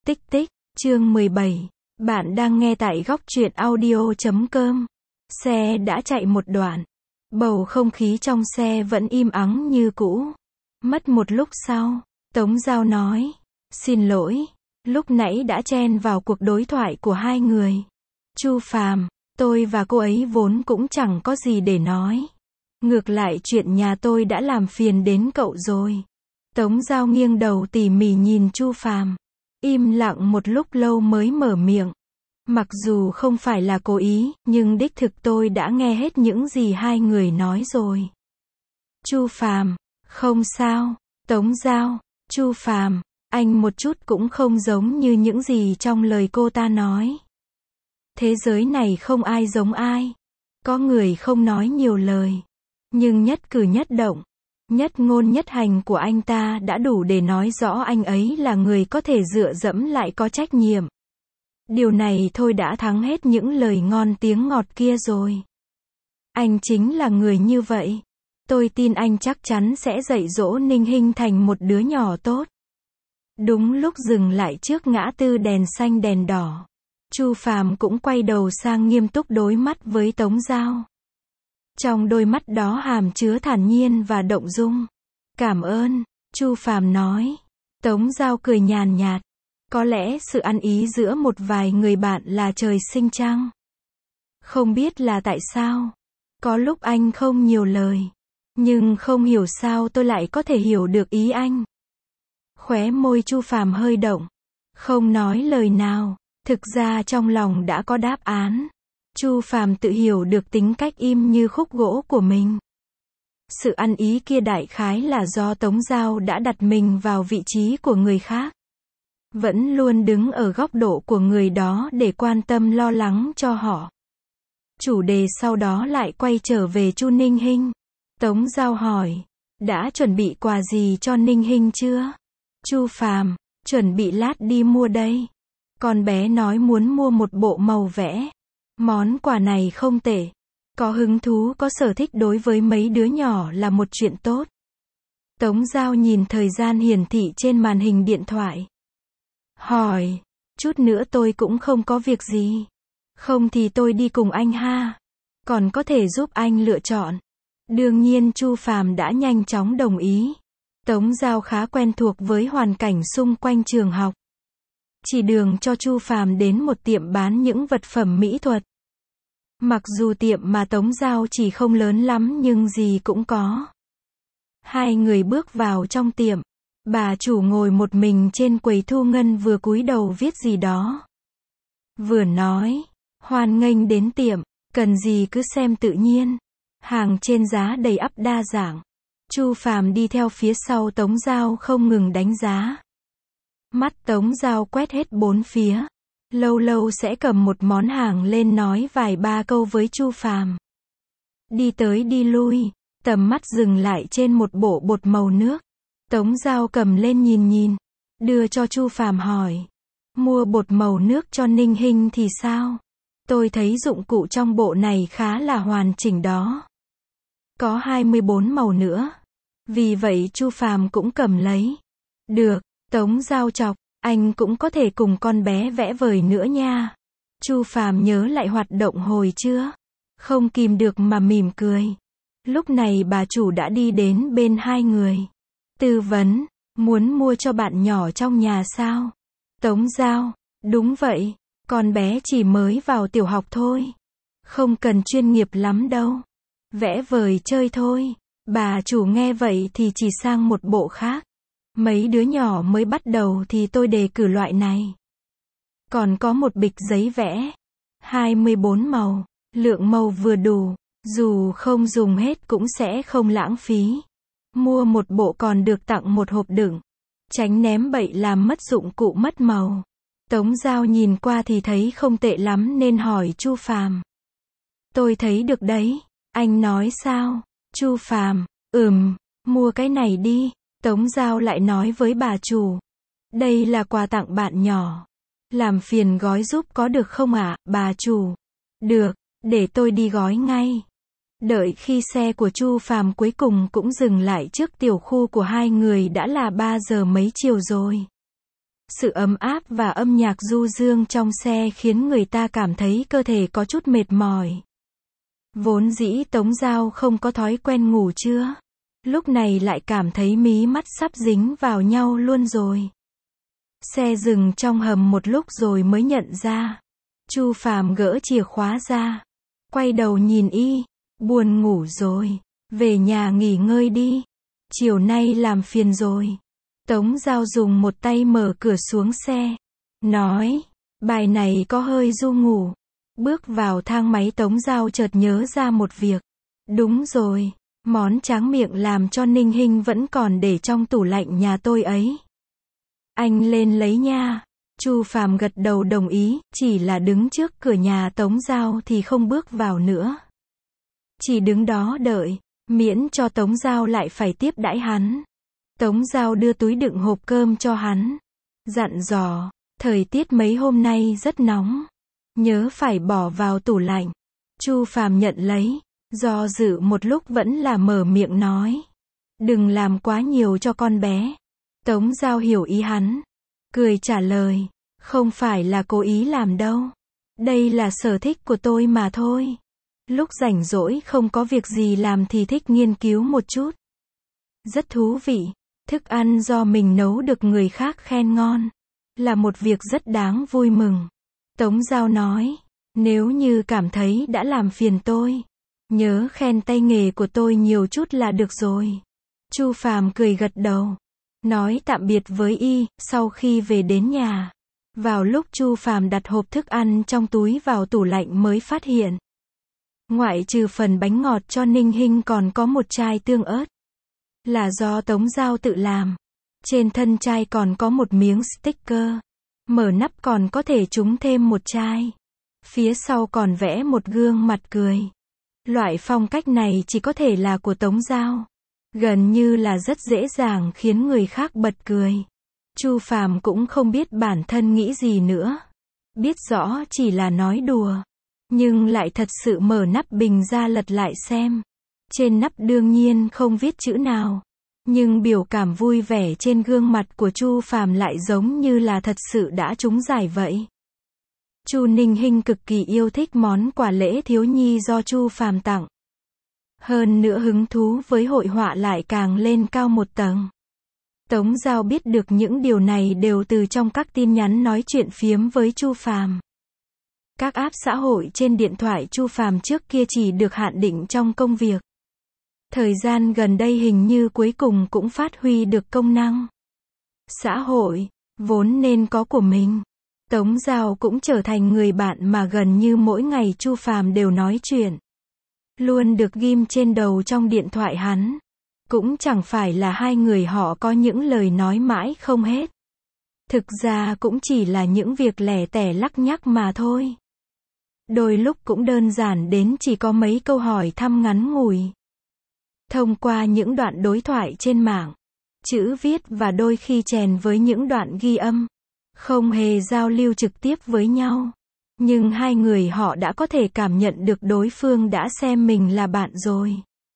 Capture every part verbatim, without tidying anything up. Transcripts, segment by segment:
Tích tích, chương mười bảy. Bạn đang nghe tại góc truyện audio chấm com. Xe đã chạy một đoạn. Bầu không khí trong xe vẫn im ắng như cũ. Mất một lúc sau, Tống Giao nói, xin lỗi, lúc nãy đã chen vào cuộc đối thoại của hai người. Chu Phàm, tôi và cô ấy vốn cũng chẳng có gì để nói. Ngược lại chuyện nhà tôi đã làm phiền đến cậu rồi. Tống Giao nghiêng đầu tỉ mỉ nhìn Chu Phàm, im lặng một lúc lâu mới mở miệng. Mặc dù không phải là cố ý, nhưng đích thực tôi đã nghe hết những gì hai người nói rồi. Chu Phàm, không sao. Tống Giao, Chu Phàm, anh một chút cũng không giống như những gì trong lời cô ta nói. Thế giới này không ai giống ai. Có người không nói nhiều lời, nhưng nhất cử nhất động, nhất ngôn nhất hành của anh ta đã đủ để nói rõ anh ấy là người có thể dựa dẫm lại có trách nhiệm. Điều này thôi đã thắng hết những lời ngon tiếng ngọt kia rồi. Anh chính là người như vậy. Tôi tin anh chắc chắn sẽ dạy dỗ Ninh Hinh thành một đứa nhỏ tốt. Đúng lúc dừng lại trước ngã tư đèn xanh đèn đỏ, Chu Phàm cũng quay đầu sang nghiêm túc đối mắt với Tống Giao. Trong đôi mắt đó hàm chứa thản nhiên và động dung. Cảm ơn, Chu Phàm nói. Tống Giao cười nhàn nhạt. Có lẽ sự ăn ý giữa một vài người bạn là trời sinh chăng? Không biết là tại sao. Có lúc anh không nhiều lời, nhưng không hiểu sao tôi lại có thể hiểu được ý anh. Khóe môi Chu Phàm hơi động, không nói lời nào. Thực ra trong lòng đã có đáp án. Chu Phàm tự hiểu được tính cách im như khúc gỗ của mình. Sự ăn ý kia đại khái là do Tống Giao đã đặt mình vào vị trí của người khác. Vẫn luôn đứng ở góc độ của người đó để quan tâm lo lắng cho họ. Chủ đề sau đó lại quay trở về Chu Ninh Hinh. Tống Giao hỏi, đã chuẩn bị quà gì cho Ninh Hinh chưa? Chu Phàm, chuẩn bị lát đi mua đây. Con bé nói muốn mua một bộ màu vẽ. Món quà này không tệ. Có hứng thú có sở thích đối với mấy đứa nhỏ là một chuyện tốt. Tống Giao nhìn thời gian hiển thị trên màn hình điện thoại. Hỏi, chút nữa tôi cũng không có việc gì. Không thì tôi đi cùng anh ha. Còn có thể giúp anh lựa chọn. Đương nhiên Chu Phàm đã nhanh chóng đồng ý. Tống Giao khá quen thuộc với hoàn cảnh xung quanh trường học. Chỉ đường cho Chu Phàm đến một tiệm bán những vật phẩm mỹ thuật. Mặc dù tiệm mà Tống Giao chỉ không lớn lắm nhưng gì cũng có. Hai người bước vào trong tiệm. Bà chủ ngồi một mình trên quầy thu ngân vừa cúi đầu viết gì đó. Vừa nói, hoan nghênh đến tiệm, cần gì cứ xem tự nhiên. Hàng trên giá đầy ắp đa dạng. Chu Phàm đi theo phía sau Tống Giao không ngừng đánh giá. Mắt Tống Giao quét hết bốn phía. Lâu lâu sẽ cầm một món hàng lên nói vài ba câu với Chu Phàm. Đi tới đi lui, tầm mắt dừng lại trên một bộ bột màu nước. Tống Giao cầm lên nhìn nhìn, đưa cho Chu Phàm hỏi. Mua bột màu nước cho Ninh Hinh thì sao? Tôi thấy dụng cụ trong bộ này khá là hoàn chỉnh đó. Có hai mươi bốn màu nữa. Vì vậy Chu Phàm cũng cầm lấy. Được, Tống Giao chọc, anh cũng có thể cùng con bé vẽ vời nữa nha. Chu Phàm nhớ lại hoạt động hồi trưa. Không kìm được mà mỉm cười. Lúc này bà chủ đã đi đến bên hai người. Tư vấn, muốn mua cho bạn nhỏ trong nhà sao? Tống Giao, đúng vậy, con bé chỉ mới vào tiểu học thôi. Không cần chuyên nghiệp lắm đâu. Vẽ vời chơi thôi. Bà chủ nghe vậy thì chỉ sang một bộ khác. Mấy đứa nhỏ mới bắt đầu thì tôi đề cử loại này. Còn có một bịch giấy vẽ. hai mươi bốn màu, lượng màu vừa đủ, dù không dùng hết cũng sẽ không lãng phí. Mua một bộ còn được tặng một hộp đựng. Tránh ném bậy làm mất dụng cụ mất màu. Tống Giao nhìn qua thì thấy không tệ lắm nên hỏi Chu Phàm. Tôi thấy được đấy. Anh nói sao? Chu Phàm, ừm, mua cái này đi. Tống Giao lại nói với bà chủ. Đây là quà tặng bạn nhỏ. Làm phiền gói giúp có được không ạ, bà chủ? Được, để tôi đi gói ngay. Đợi khi xe của Chu Phàm cuối cùng cũng dừng lại trước tiểu khu của hai người đã là ba giờ mấy chiều rồi. Sự ấm áp và âm nhạc du dương trong xe khiến người ta cảm thấy cơ thể có chút mệt mỏi. Vốn dĩ Tống Giao không có thói quen ngủ trưa. Lúc này lại cảm thấy mí mắt sắp dính vào nhau luôn rồi. Xe dừng trong hầm một lúc rồi mới nhận ra. Chu Phàm gỡ chìa khóa ra. Quay đầu nhìn y. Buồn ngủ rồi. Về nhà nghỉ ngơi đi. Chiều nay làm phiền rồi. Tống Giao dùng một tay mở cửa xuống xe. Nói. Bài này có hơi du ngủ. Bước vào thang máy Tống Giao chợt nhớ ra một việc. Đúng rồi. Món tráng miệng làm cho Ninh Hinh vẫn còn để trong tủ lạnh nhà tôi ấy. Anh lên lấy nha. Chu Phàm gật đầu đồng ý, chỉ là đứng trước cửa nhà Tống Giao thì không bước vào nữa. Chỉ đứng đó đợi, miễn cho Tống Giao lại phải tiếp đãi hắn. Tống Giao đưa túi đựng hộp cơm cho hắn. Dặn dò, thời tiết mấy hôm nay rất nóng. Nhớ phải bỏ vào tủ lạnh. Chu Phàm nhận lấy. Do dự một lúc vẫn là mở miệng nói. Đừng làm quá nhiều cho con bé. Tống Giao hiểu ý hắn. Cười trả lời. Không phải là cố ý làm đâu. Đây là sở thích của tôi mà thôi. Lúc rảnh rỗi không có việc gì làm thì thích nghiên cứu một chút. Rất thú vị. Thức ăn do mình nấu được người khác khen ngon. Là một việc rất đáng vui mừng. Tống Giao nói. Nếu như cảm thấy đã làm phiền tôi. Nhớ khen tay nghề của tôi nhiều chút là được rồi. Chu Phàm cười gật đầu. Nói tạm biệt với y, sau khi về đến nhà. Vào lúc Chu Phàm đặt hộp thức ăn trong túi vào tủ lạnh mới phát hiện. Ngoại trừ phần bánh ngọt cho Ninh Hinh còn có một chai tương ớt. Là do Tống Giao tự làm. Trên thân chai còn có một miếng sticker. Mở nắp còn có thể trúng thêm một chai. Phía sau còn vẽ một gương mặt cười. Loại phong cách này chỉ có thể là của Tống Giao. Gần như là rất dễ dàng khiến người khác bật cười. Chu Phàm cũng không biết bản thân nghĩ gì nữa. Biết rõ chỉ là nói đùa. Nhưng lại thật sự mở nắp bình ra lật lại xem. Trên nắp đương nhiên không viết chữ nào. Nhưng biểu cảm vui vẻ trên gương mặt của Chu Phàm lại giống như là thật sự đã trúng giải vậy. Chu Ninh Hinh cực kỳ yêu thích món quà lễ thiếu nhi do Chu Phàm tặng. Hơn nữa hứng thú với hội họa lại càng lên cao một tầng. Tống Giao biết được những điều này đều từ trong các tin nhắn nói chuyện phiếm với Chu Phàm. Các app xã hội trên điện thoại Chu Phàm trước kia chỉ được hạn định trong công việc. Thời gian gần đây hình như cuối cùng cũng phát huy được công năng. Xã hội, vốn nên có của mình. Tống Giao cũng trở thành người bạn mà gần như mỗi ngày Chu Phàm đều nói chuyện. Luôn được ghim trên đầu trong điện thoại hắn. Cũng chẳng phải là hai người họ có những lời nói mãi không hết. Thực ra cũng chỉ là những việc lẻ tẻ lắc nhắc mà thôi. Đôi lúc cũng đơn giản đến chỉ có mấy câu hỏi thăm ngắn ngủi. Thông qua những đoạn đối thoại trên mạng, chữ viết và đôi khi chèn với những đoạn ghi âm. Không hề giao lưu trực tiếp với nhau. Nhưng hai người họ đã có thể cảm nhận được đối phương đã xem mình là bạn rồi.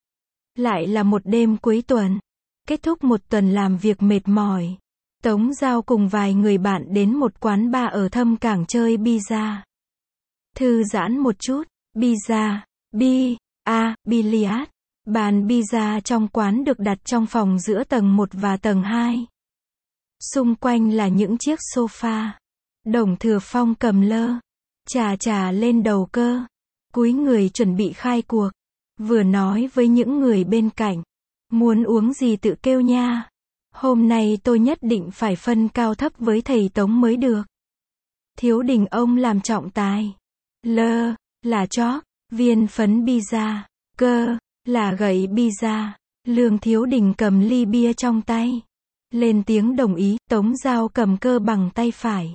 Lại là một đêm cuối tuần. Kết thúc một tuần làm việc mệt mỏi. Tống Giao cùng vài người bạn đến một quán bar ở Thâm Cảng chơi bida. Thư giãn một chút. Bida. Bi. A. Billiard. Bàn bida trong quán được đặt trong phòng giữa tầng một và tầng hai. Xung quanh là những chiếc sofa. Đồng Thừa Phong cầm lơ. Trà trà lên đầu cơ. Cúi người chuẩn bị khai cuộc. Vừa nói với những người bên cạnh. Muốn uống gì tự kêu nha. Hôm nay tôi nhất định phải phân cao thấp với thầy Tống mới được. Thiếu Đình ông làm trọng tài. Lơ, là chóp, viên phấn bida. Cơ, là gậy bida. Lương Thiếu Đình cầm ly bia trong tay. Lên tiếng đồng ý, Tống Giao cầm cơ bằng tay phải.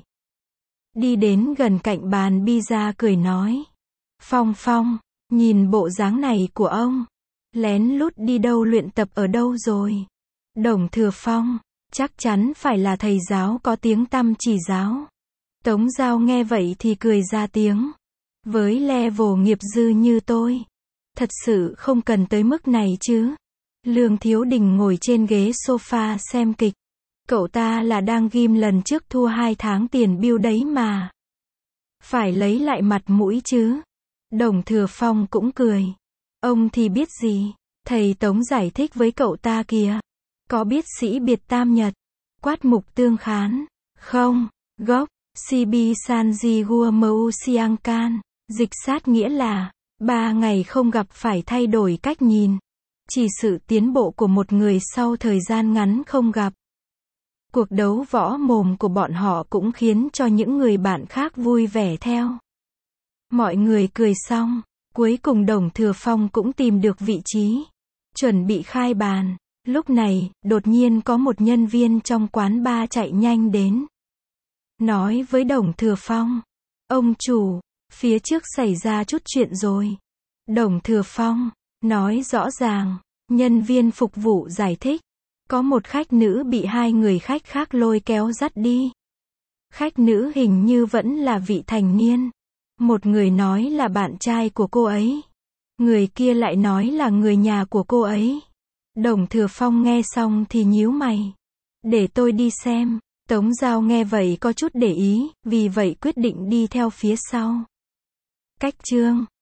Đi đến gần cạnh bàn bida cười nói. Phong Phong, nhìn bộ dáng này của ông. Lén lút đi đâu luyện tập ở đâu rồi? Đồng Thừa Phong, chắc chắn phải là thầy giáo có tiếng tăm chỉ giáo. Tống Giao nghe vậy thì cười ra tiếng. Với level nghiệp dư như tôi, thật sự không cần tới mức này chứ. Lương Thiếu Đình ngồi trên ghế sofa xem kịch. Cậu ta là đang ghim lần trước thua hai tháng tiền bill đấy mà. Phải lấy lại mặt mũi chứ. Đồng Thừa Phong cũng cười. Ông thì biết gì. Thầy Tống giải thích với cậu ta kìa. Có biết sĩ biệt tam nhật. Quát mục tương khán. Không. Gốc. Sibi Sanji Gua Mou Siang Can. Dịch sát nghĩa là, ba ngày không gặp phải thay đổi cách nhìn. Chỉ sự tiến bộ của một người sau thời gian ngắn không gặp. Cuộc đấu võ mồm của bọn họ cũng khiến cho những người bạn khác vui vẻ theo. Mọi người cười xong, cuối cùng Đồng Thừa Phong cũng tìm được vị trí. Chuẩn bị khai bàn. Lúc này, đột nhiên có một nhân viên trong quán bar chạy nhanh đến. Nói với Đồng Thừa Phong. Ông chủ, phía trước xảy ra chút chuyện rồi. Đồng Thừa Phong, nói rõ ràng. Nhân viên phục vụ giải thích. Có một khách nữ bị hai người khách khác lôi kéo dắt đi. Khách nữ hình như vẫn là vị thành niên. Một người nói là bạn trai của cô ấy. Người kia lại nói là người nhà của cô ấy. Đồng Thừa Phong nghe xong thì nhíu mày. Để tôi đi xem. Tống Giao nghe vậy có chút để ý, vì vậy quyết định đi theo phía sau. Cách chương